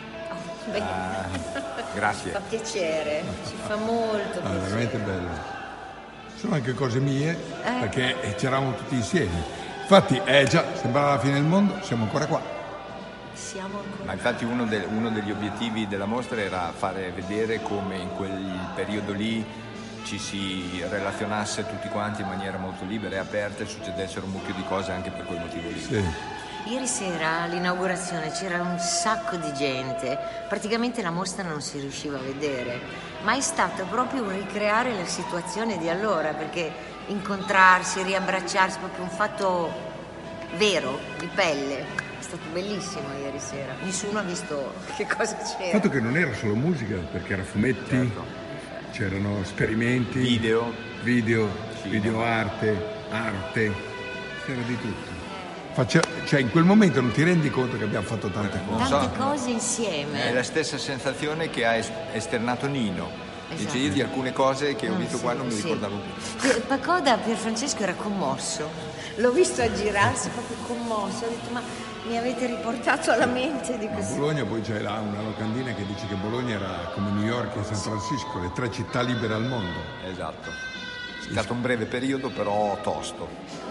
Grazie. Fa piacere, ci fa molto È piacere. veramente bello. Sono anche cose mie, perché c'eravamo tutti insieme. Infatti, già, sembrava la fine del mondo, siamo ancora qua. Siamo ancora. Ma infatti uno degli obiettivi della mostra era fare vedere come in quel periodo lì ci si relazionasse tutti quanti in maniera molto libera e aperta e succedessero un mucchio di cose anche per quel motivo lì. Sì. Ieri sera all'inaugurazione c'era un sacco di gente, praticamente la mostra non si riusciva a vedere, ma è stato proprio un ricreare la situazione di allora, perché incontrarsi, riabbracciarsi, proprio un fatto vero, di pelle. È stato bellissimo ieri sera, nessuno ha visto che cosa Il c'era. fatto che non era solo musica, perché era fumetti, Certo. c'erano esperimenti, Video. videoarte, arte, c'era di tutto. Cioè in quel momento non ti rendi conto che abbiamo fatto tante cose. Tante cose insieme. È la stessa sensazione che ha esternato Nino. Dice Esatto. io di alcune cose che ho visto qua non mi Sì. ricordavo più. Pacoda, Pierfrancesco era commosso, l'ho visto aggirarsi proprio commosso, ho detto ma mi avete riportato alla mente di A questo. Bologna poi c'è là una locandina che dice che Bologna era come New York e San Francisco, le 3 città libere al mondo. Esatto. È stato un breve periodo però tosto.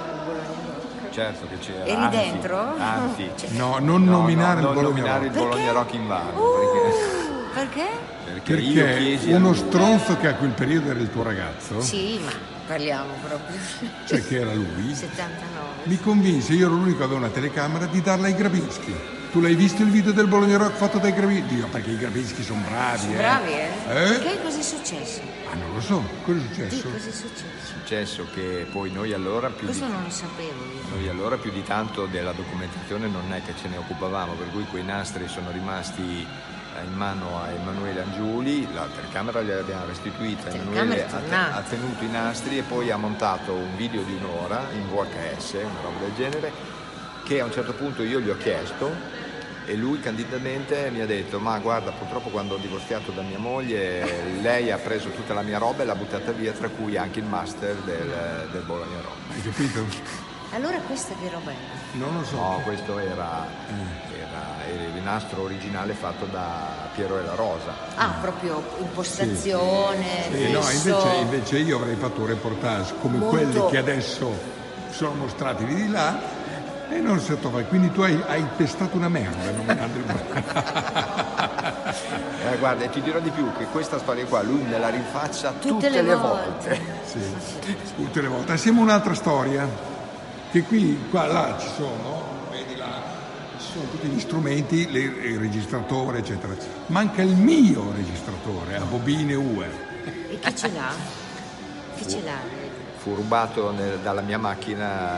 Certo che c'era. Eri dentro? Anzi. No, non nominare il non Bologna nominare il Rock. Bologna Rock Invasion. Perché? Perché io Perché chiesi a uno lui- stronzo che a quel periodo era il tuo ragazzo, Sì, ma parliamo proprio. cioè che era lui, 79. mi convinse, io ero l'unico che aveva una telecamera, di darla ai Grabinski. Tu l'hai visto il video del Bologna Rock fatto dai Grabinski? Dio, perché i Grabinski sono bravi, Bravi, eh? Eh? Che cosa è successo? Ah, non lo so, cosa è successo? Cosa è successo? È successo che poi noi allora Questo non lo sapevo io. più di tanto della documentazione non è che ce ne occupavamo, per cui quei nastri sono rimasti in mano a Emanuele Angiuli, la telecamera gliel'abbiamo restituita, Telecamera Emanuele è tornata. ha tenuto i nastri e poi ha montato un video di un'ora in VHS, una roba del genere, che a un certo punto io gli ho chiesto e lui candidamente mi ha detto ma guarda, purtroppo quando ho divorziato da mia moglie lei ha preso tutta la mia roba e l'ha buttata via, tra cui anche il master del Bologna Rock. Hai capito? Allora questa che roba è? Non lo so. No, questo era il nastro originale fatto da Piero e la Rosa. Ah, proprio impostazione, Sì, no, fisso. invece io avrei fatto un reportage come Molto. quelli che adesso sono mostrati di là e non si trova. Quindi tu hai pestato una merda, non Guarda, ti dirò di più che questa storia qua lui me la rinfaccia tutte le volte. Sì, tutte le volte. Assieme a un'altra storia, che qua, là ci sono, vedi là, ci sono tutti gli strumenti, il registratore, eccetera. Manca il mio registratore a bobine UE. E chi ce l'ha? Chi ce l'ha? Fu rubato dalla mia macchina.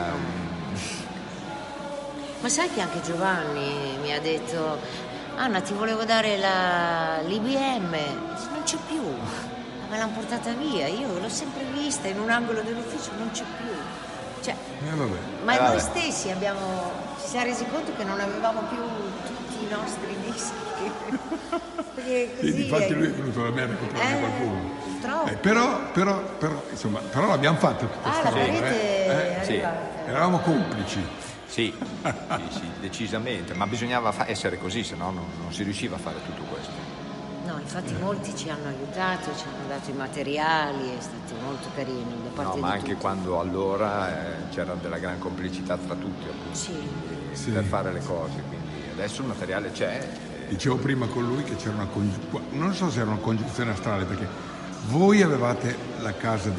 Ma sai che anche Giovanni mi ha detto: Anna, ti volevo dare l'IBM, non c'è più, me l'hanno portata via, io l'ho sempre vista in un angolo dell'ufficio, non c'è più. Cioè, Vabbè. ma noi stessi ci siamo resi conto che non avevamo più tutti i nostri dischi. Perché così Infatti lui è venuto da me a comprare qualcuno. Troppo. Però l'abbiamo fatta tutta questa La roba. parete è Sì. arrivata. Eravamo complici. Sì, decisamente, ma bisognava essere così, se no non si riusciva a fare tutto questo. No, infatti molti ci hanno aiutato, ci hanno dato i materiali, è stato molto carino da parte No, di ma anche tutti. quando allora c'era della gran complicità tra tutti, appunto, Sì. per fare le cose, quindi adesso il materiale c'è. Dicevo prima con lui che c'era non so se era una congiunzione astrale, perché voi avevate la casa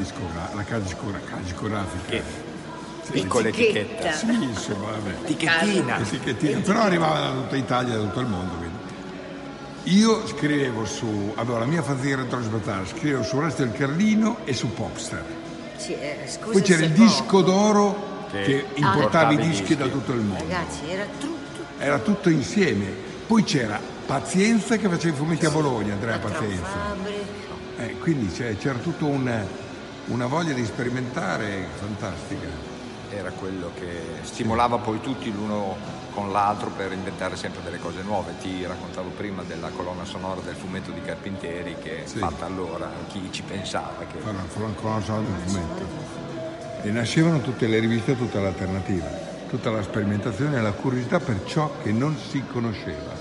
discografica. Piccola etichetta. Sì, insomma, vabbè. Etichettina. Però arrivava da tutta Italia, da tutto il mondo. Quindi. Io scrivevo la mia fanzina trasversale, scrivevo su Resto del Carlino e su Popstar. Sì, scusa Poi c'era se il poco. disco d'oro che importava i dischi dischi da tutto il mondo. Ragazzi, Era tutto insieme. Poi c'era Pazienza che faceva i fumetti a Bologna, Andrea Pazienza. Fabri. Quindi c'era tutta una voglia di sperimentare fantastica. Era quello che stimolava poi tutti l'uno con l'altro per inventare sempre delle cose nuove. Ti raccontavo prima della colonna sonora del fumetto di Carpentieri che fatta allora, chi ci pensava che... Fare una colonna sonora di un fumetto. E nascevano tutte le riviste, tutta l'alternativa, tutta la sperimentazione e la curiosità per ciò che non si conosceva.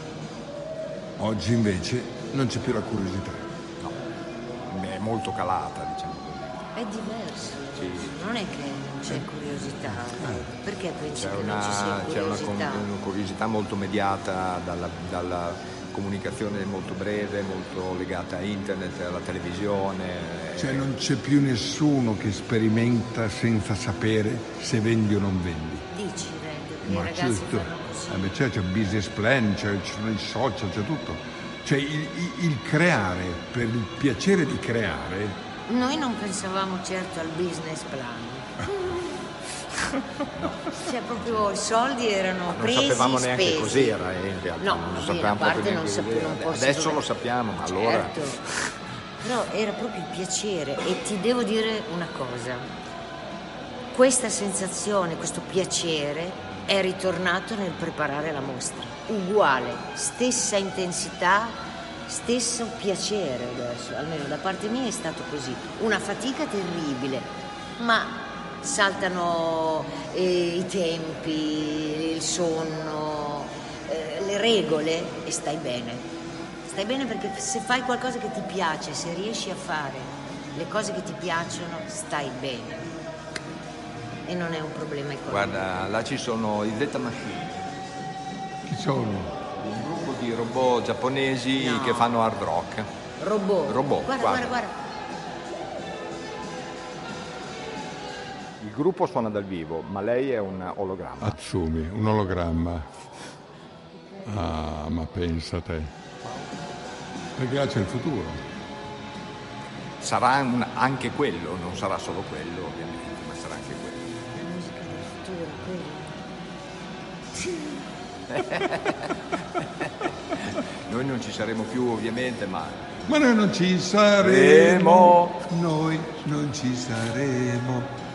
Oggi invece non c'è più la curiosità. No, è molto calata, diciamo così. È diverso. Sì. Non è che non c'è curiosità. Perché pensi C'è che non ci sia una curiosità? curiosità molto mediata dalla comunicazione molto breve, molto legata a internet, alla televisione. Cioè non c'è più nessuno che sperimenta senza sapere se vendi o non vendi. Dici, Red, che i Ma ragazzi certo, fanno così. c'è business plan, ci sono i social, c'è tutto. Cioè il creare per il piacere di creare. Noi non pensavamo certo al business plan. Cioè proprio i soldi erano Non presi, sapevamo neanche spesi. cos'era in realtà. No, non a sapevamo parte proprio non neanche sapevo, non cos'era. posso Adesso sapere. lo sappiamo, ma allora... Certo. Però era proprio il piacere e ti devo dire una cosa. Questa sensazione, questo piacere è ritornato nel preparare la mostra. Uguale, stessa intensità, stesso piacere adesso, almeno da parte mia è stato così. Una fatica terribile, ma saltano i tempi, il sonno, le regole e stai bene. Stai bene perché se fai qualcosa che ti piace, se riesci a fare le cose che ti piacciono, stai bene. E non è un problema economico. Guarda, là ci sono i Zeta Machine, Chi sono? un gruppo di robot giapponesi No. che fanno hard rock. Robot. Guarda. Il gruppo suona dal vivo, ma lei è un ologramma. Atsumi, un ologramma. Ah, ma pensa a te. Perché là c'è il futuro. Sarà anche quello, non sarà solo quello ovviamente, ma sarà anche quello. La musica del futuro, Noi non ci saremo più ovviamente, ma Ma noi non ci saremo. Noi non ci saremo.